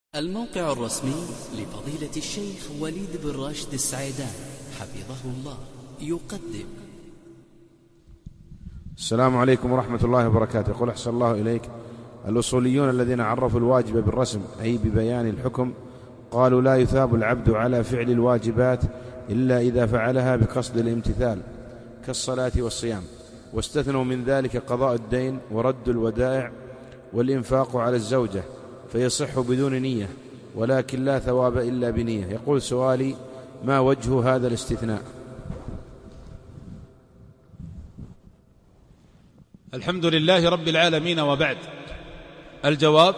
الموقع الرسمي لفضيلة الشيخ وليد بن راشد السعيدان حفظه الله يقدم. السلام عليكم ورحمة الله وبركاته. يقول أحسن الله إليك، الأصوليون الذين عرفوا الواجب بالرسم أي ببيان الحكم قالوا لا يثاب العبد على فعل الواجبات إلا إذا فعلها بقصد الامتثال كالصلاة والصيام، واستثنوا من ذلك قضاء الدين ورد الودائع والإنفاق على الزوجة، فيصح بدون نية ولكن لا ثواب إلا بنية. يقول سؤالي: ما وجه هذا الاستثناء؟ الحمد لله رب العالمين، وبعد. الجواب: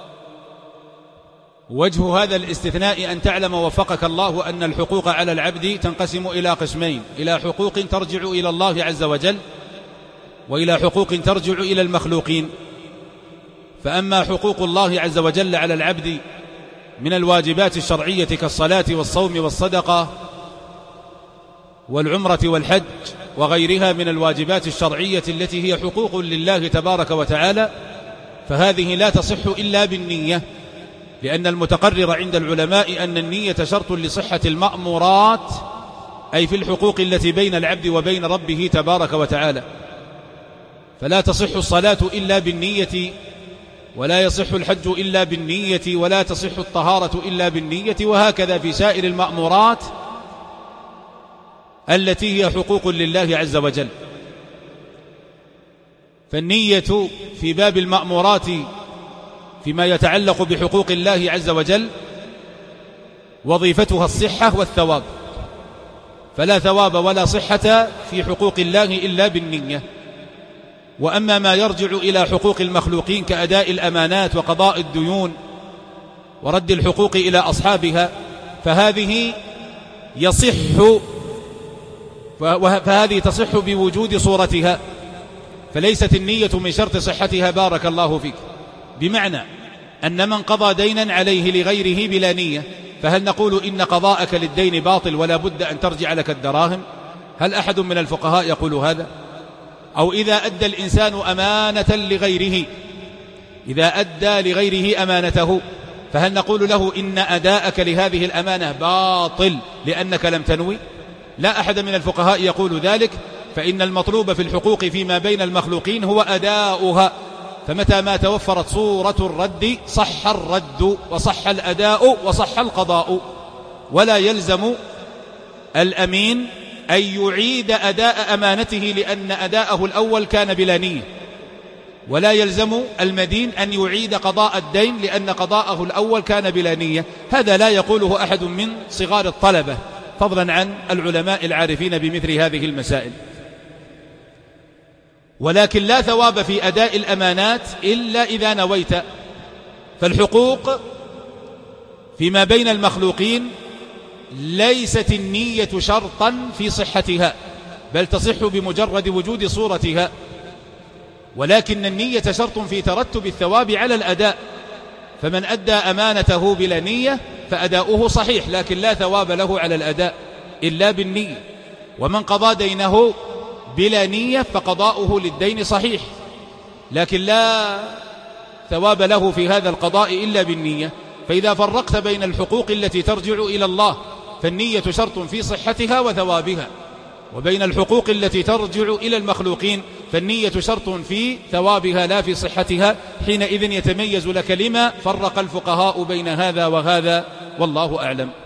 وجه هذا الاستثناء أن تعلم وفقك الله أن الحقوق على العبد تنقسم إلى قسمين: إلى حقوق ترجع إلى الله عز وجل، وإلى حقوق ترجع إلى المخلوقين. فأما حقوق الله عز وجل على العبد من الواجبات الشرعية كالصلاة والصوم والصدقة والعمرة والحج وغيرها من الواجبات الشرعية التي هي حقوق لله تبارك وتعالى، فهذه لا تصح إلا بالنية، لأن المتقرر عند العلماء أن النية شرط لصحة المأمورات، أي في الحقوق التي بين العبد وبين ربه تبارك وتعالى. فلا تصح الصلاة إلا بالنية، ولا يصح الحج إلا بالنية، ولا تصح الطهارة إلا بالنية، وهكذا في سائر المأمورات التي هي حقوق لله عز وجل. فالنية في باب المأمورات فيما يتعلق بحقوق الله عز وجل وظيفتها الصحة والثواب، فلا ثواب ولا صحة في حقوق الله إلا بالنية. وأما ما يرجع إلى حقوق المخلوقين كأداء الأمانات وقضاء الديون ورد الحقوق إلى أصحابها فهذه تصح بوجود صورتها، فليست النية من شرط صحتها بارك الله فيك. بمعنى أن من قضى دينا عليه لغيره بلا نية، فهل نقول إن قضاءك للدين باطل ولا بد أن ترجع لك الدراهم؟ هل أحد من الفقهاء يقول هذا؟ أو إذا أدى الإنسان أمانة لغيره، إذا أدى لغيره أمانته، فهل نقول له إن أداءك لهذه الأمانة باطل لأنك لم تنوي؟ لا أحد من الفقهاء يقول ذلك، فإن المطلوب في الحقوق فيما بين المخلوقين هو أداؤها، فمتى ما توفرت صورة الرد صح الرد وصح الأداء وصح القضاء. ولا يلزم الأمين أن يعيد أداء أمانته لأن أداءه الأول كان بلا نية، ولا يلزم المدين أن يعيد قضاء الدين لأن قضاءه الأول كان بلا نية. هذا لا يقوله أحد من صغار الطلبة، فضلا عن العلماء العارفين بمثل هذه المسائل. ولكن لا ثواب في أداء الأمانات إلا إذا نويت. فالحقوق فيما بين المخلوقين ليست النية شرطا في صحتها، بل تصح بمجرد وجود صورتها، ولكن النية شرط في ترتب الثواب على الأداء. فمن أدى أمانته بلا نية فأداؤه صحيح، لكن لا ثواب له على الأداء إلا بالنية. ومن قضى دينه بلا نية فقضاؤه للدين صحيح، لكن لا ثواب له في هذا القضاء إلا بالنية. فإذا فرقت بين الحقوق التي ترجع إلى الله فالنية شرط في صحتها وثوابها، وبين الحقوق التي ترجع إلى المخلوقين فالنية شرط في ثوابها لا في صحتها. حينئذ يتميز لك لما فرق الفقهاء بين هذا وهذا، والله أعلم.